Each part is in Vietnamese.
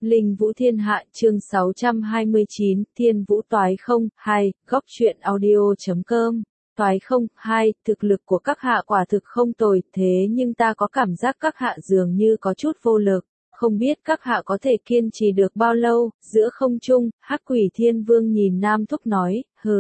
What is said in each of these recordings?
Linh Vũ Thiên Hạ chương 629, Thiên Vũ Toái Không, 2, góc truyện audio.com. Toái Không, 2, thực lực của các hạ quả thực không tồi, thế nhưng ta có cảm giác các hạ dường như có chút vô lực, không biết các hạ có thể kiên trì được bao lâu. Giữa không trung, Hắc Quỷ Thiên Vương nhìn Nam Thúc nói,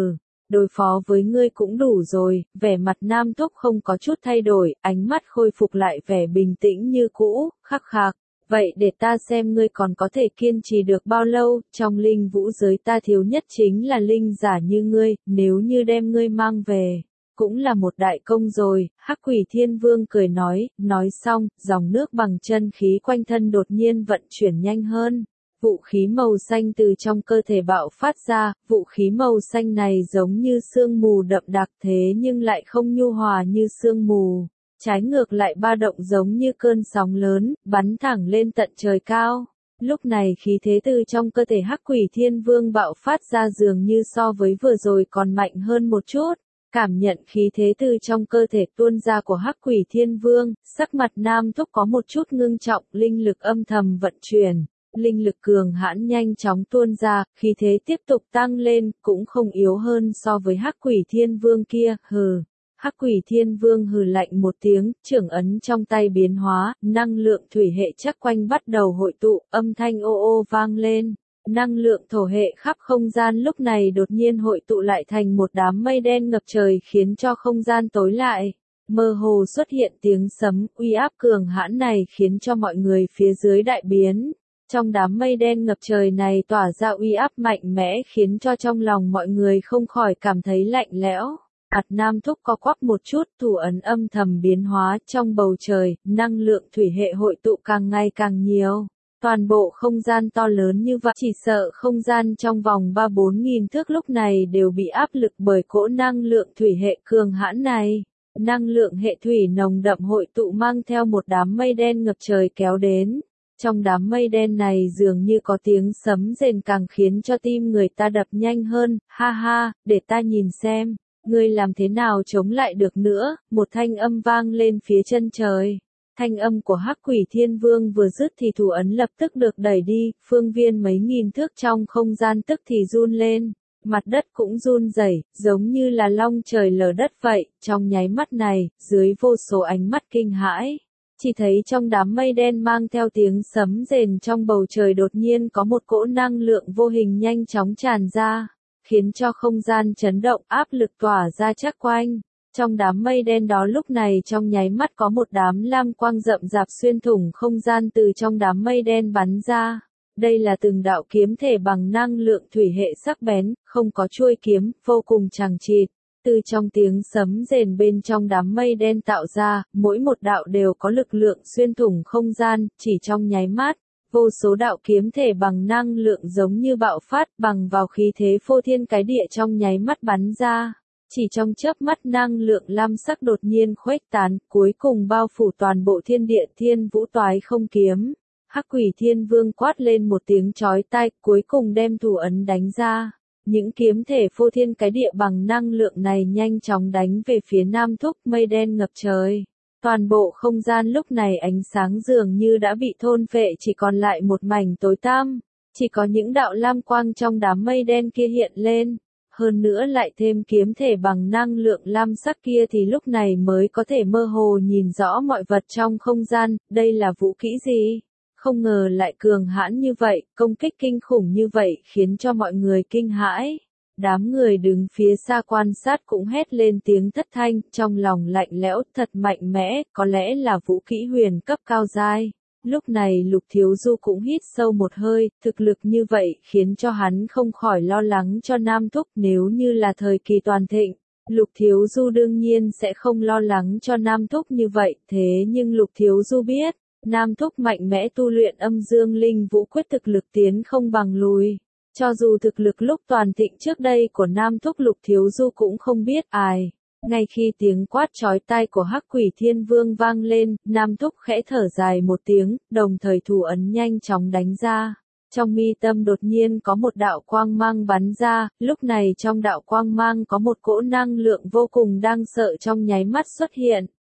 đối phó với ngươi cũng đủ rồi. Vẻ mặt Nam Thúc không có chút thay đổi, ánh mắt khôi phục lại vẻ bình tĩnh như cũ, khắc khạc. Vậy để ta xem ngươi còn có thể kiên trì được bao lâu. Trong linh vũ giới ta thiếu nhất chính là linh giả như ngươi, nếu như đem ngươi mang về, cũng là một đại công rồi. Hắc Quỷ Thiên Vương cười nói xong, dòng nước bằng chân khí quanh thân đột nhiên vận chuyển nhanh hơn. Vũ khí màu xanh từ trong cơ thể bạo phát ra, vũ khí màu xanh này giống như sương mù đậm đặc thế nhưng lại không nhu hòa như sương mù. Trái ngược lại ba động giống như cơn sóng lớn, bắn thẳng lên tận trời cao. Lúc này khí thế từ trong cơ thể Hắc Quỷ Thiên Vương bạo phát ra dường như so với vừa rồi còn mạnh hơn một chút. Cảm nhận khí thế từ trong cơ thể tuôn ra của Hắc Quỷ Thiên Vương, sắc mặt Nam Thúc có một chút ngưng trọng, linh lực âm thầm vận chuyển. Linh lực cường hãn nhanh chóng tuôn ra, khí thế tiếp tục tăng lên, cũng không yếu hơn so với Hắc Quỷ Thiên Vương kia. Hắc Quỷ Thiên Vương hừ lạnh một tiếng, trưởng ấn trong tay biến hóa, năng lượng thủy hệ chắc quanh bắt đầu hội tụ, âm thanh ô ô vang lên. Năng lượng thổ hệ khắp không gian lúc này đột nhiên hội tụ lại thành một đám mây đen ngập trời khiến cho không gian tối lại. Mơ hồ xuất hiện tiếng sấm, uy áp cường hãn này khiến cho mọi người phía dưới đại biến. Trong đám mây đen ngập trời này tỏa ra uy áp mạnh mẽ khiến cho trong lòng mọi người không khỏi cảm thấy lạnh lẽo. Mặt Nam Thúc co quắp một chút, thủ ấn âm thầm biến hóa trong bầu trời, năng lượng thủy hệ hội tụ càng ngày càng nhiều. Toàn bộ không gian to lớn như vậy, chỉ sợ không gian trong vòng 3-4 nghìn thước lúc này đều bị áp lực bởi cỗ năng lượng thủy hệ cường hãn này. Năng lượng hệ thủy nồng đậm hội tụ mang theo một đám mây đen ngập trời kéo đến. Trong đám mây đen này dường như có tiếng sấm rền càng khiến cho tim người ta đập nhanh hơn. Ha ha, để ta nhìn xem, ngươi làm thế nào chống lại được nữa. Một thanh âm vang lên phía chân trời. Thanh âm của Hắc Quỷ Thiên Vương vừa dứt thì thủ ấn lập tức được đẩy đi, phương viên mấy nghìn thước trong không gian tức thì run lên, mặt đất cũng run rẩy, giống như là long trời lở đất vậy. Trong nháy mắt này, dưới vô số ánh mắt kinh hãi, chỉ thấy trong đám mây đen mang theo tiếng sấm rền trong bầu trời đột nhiên có một cỗ năng lượng vô hình nhanh chóng tràn ra, khiến cho không gian chấn động, áp lực tỏa ra chắc quanh. Trong đám mây đen đó lúc này trong nháy mắt có một đám lam quang rậm rạp xuyên thủng không gian từ trong đám mây đen bắn ra. Đây là từng đạo kiếm thể bằng năng lượng thủy hệ sắc bén, không có chuôi kiếm, vô cùng chằng chịt. Từ trong tiếng sấm rền bên trong đám mây đen tạo ra, mỗi một đạo đều có lực lượng xuyên thủng không gian, chỉ trong nháy mắt. Vô số đạo kiếm thể bằng năng lượng giống như bạo phát bằng vào khí thế phô thiên cái địa trong nháy mắt bắn ra. Chỉ trong chớp mắt năng lượng lam sắc đột nhiên khuếch tán, cuối cùng bao phủ toàn bộ thiên địa. Thiên Vũ Toái Không kiếm. Hắc Quỷ Thiên Vương quát lên một tiếng chói tai, cuối cùng đem thủ ấn đánh ra. Những kiếm thể phô thiên cái địa bằng năng lượng này nhanh chóng đánh về phía Nam Thúc, mây đen ngập trời. Toàn bộ không gian lúc này ánh sáng dường như đã bị thôn phệ, chỉ còn lại một mảnh tối tăm. Chỉ có những đạo lam quang trong đám mây đen kia hiện lên. Hơn nữa lại thêm kiếm thể bằng năng lượng lam sắc kia thì lúc này mới có thể mơ hồ nhìn rõ mọi vật trong không gian. Đây là vũ kỹ gì? Không ngờ lại cường hãn như vậy, công kích kinh khủng như vậy khiến cho mọi người kinh hãi. Đám người đứng phía xa quan sát cũng hét lên tiếng thất thanh, trong lòng lạnh lẽo, thật mạnh mẽ, có lẽ là vũ kỹ huyền cấp cao giai. Lúc này Lục Thiếu Du cũng hít sâu một hơi, thực lực như vậy khiến cho hắn không khỏi lo lắng cho Nam Thúc. Nếu như là thời kỳ toàn thịnh, Lục Thiếu Du đương nhiên sẽ không lo lắng cho Nam Thúc như vậy, thế nhưng Lục Thiếu Du biết, Nam Thúc mạnh mẽ tu luyện âm dương linh vũ quyết, thực lực tiến không bằng lùi. Cho dù thực lực lúc toàn thịnh trước đây của Nam Thúc, Lục Thiếu Du cũng không biết ai. Ngay khi tiếng quát chói tai của Hắc Quỷ Thiên Vương vang lên, Nam Thúc khẽ thở dài một tiếng, đồng thời thủ ấn nhanh chóng đánh ra. Trong mi tâm đột nhiên có một đạo quang mang bắn ra, lúc này trong đạo quang mang có một cỗ năng lượng vô cùng đáng sợ trong nháy mắt xuất hiện.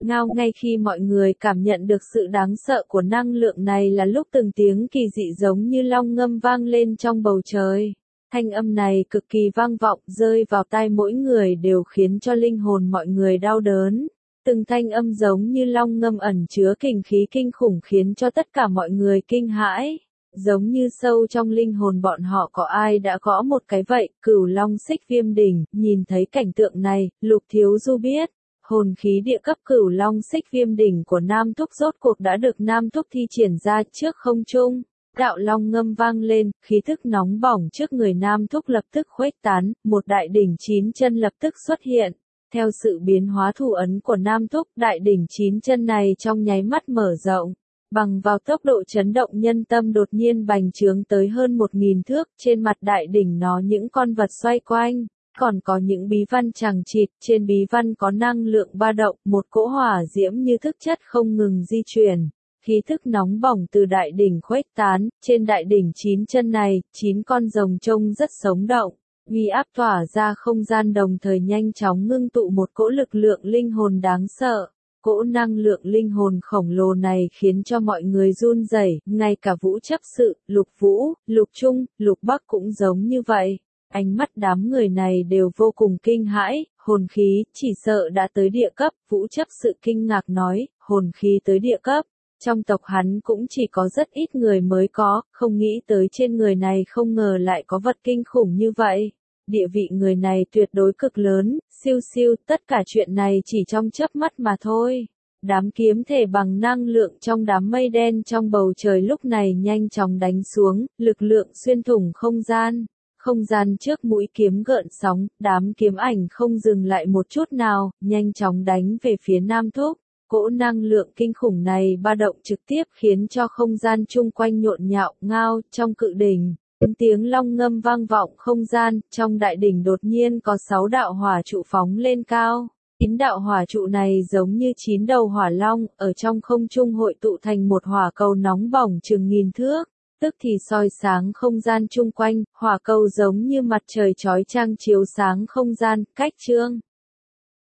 Ngao, ngay khi mọi người cảm nhận được sự đáng sợ của năng lượng này là lúc từng tiếng kỳ dị giống như long ngâm vang lên trong bầu trời. Thanh âm này cực kỳ vang vọng, rơi vào tai mỗi người đều khiến cho linh hồn mọi người đau đớn. Từng thanh âm giống như long ngâm ẩn chứa kình khí kinh khủng khiến cho tất cả mọi người kinh hãi. Giống như sâu trong linh hồn bọn họ có ai đã gõ một cái vậy. Cửu Long Xích Viêm Đỉnh, nhìn thấy cảnh tượng này, Lục Thiếu Du biết. Hồn khí địa cấp Cửu Long Xích Viêm Đỉnh của Nam Thúc rốt cuộc đã được Nam Thúc thi triển ra trước không trung. Đạo long ngâm vang lên, khí thức nóng bỏng trước người Nam Thúc lập tức khuếch tán, một đại đỉnh 9 chân lập tức xuất hiện. Theo sự biến hóa thủ ấn của Nam Thúc, đại đỉnh 9 chân này trong nháy mắt mở rộng. Bằng vào tốc độ chấn động nhân tâm đột nhiên bành trướng tới hơn 1000 thước, trên mặt đại đỉnh nó những con vật xoay quanh. Còn có những bí văn chằng chịt, trên bí văn có năng lượng ba động, một cỗ hỏa diễm như thức chất không ngừng di chuyển. Khí thức nóng bỏng từ đại đỉnh khuếch tán, trên đại đỉnh 9 chân này, 9 con rồng trông rất sống động. Uy áp tỏa ra không gian đồng thời nhanh chóng ngưng tụ một cỗ lực lượng linh hồn đáng sợ. Cỗ năng lượng linh hồn khổng lồ này khiến cho mọi người run rẩy, ngay cả Vũ chấp sự, Lục Vũ, Lục Trung, Lục Bắc cũng giống như vậy. Ánh mắt đám người này đều vô cùng kinh hãi, hồn khí, chỉ sợ đã tới địa cấp, Vũ chấp sự kinh ngạc nói, hồn khí tới địa cấp. Trong tộc hắn cũng chỉ có rất ít người mới có, không nghĩ tới trên người này không ngờ lại có vật kinh khủng như vậy. Địa vị người này tuyệt đối cực lớn, siêu siêu, tất cả chuyện này chỉ trong chớp mắt mà thôi. Đám kiếm thể bằng năng lượng trong đám mây đen trong bầu trời lúc này nhanh chóng đánh xuống, lực lượng xuyên thủng không gian. Không gian trước mũi kiếm gợn sóng, đám kiếm ảnh không dừng lại một chút nào, nhanh chóng đánh về phía Nam Thúc. Cỗ năng lượng kinh khủng này ba động trực tiếp khiến cho không gian chung quanh nhộn nhạo, ngao, trong cự đỉnh. Tiếng long ngâm vang vọng không gian, trong đại đỉnh đột nhiên có 6 đạo hỏa trụ phóng lên cao. 9 đạo hỏa trụ này giống như 9 đầu hỏa long, ở trong không trung hội tụ thành một hỏa cầu nóng bỏng chừng 1000 thước. Tức thì soi sáng không gian chung quanh, hỏa cầu giống như mặt trời chói chang chiếu sáng không gian, cách trương.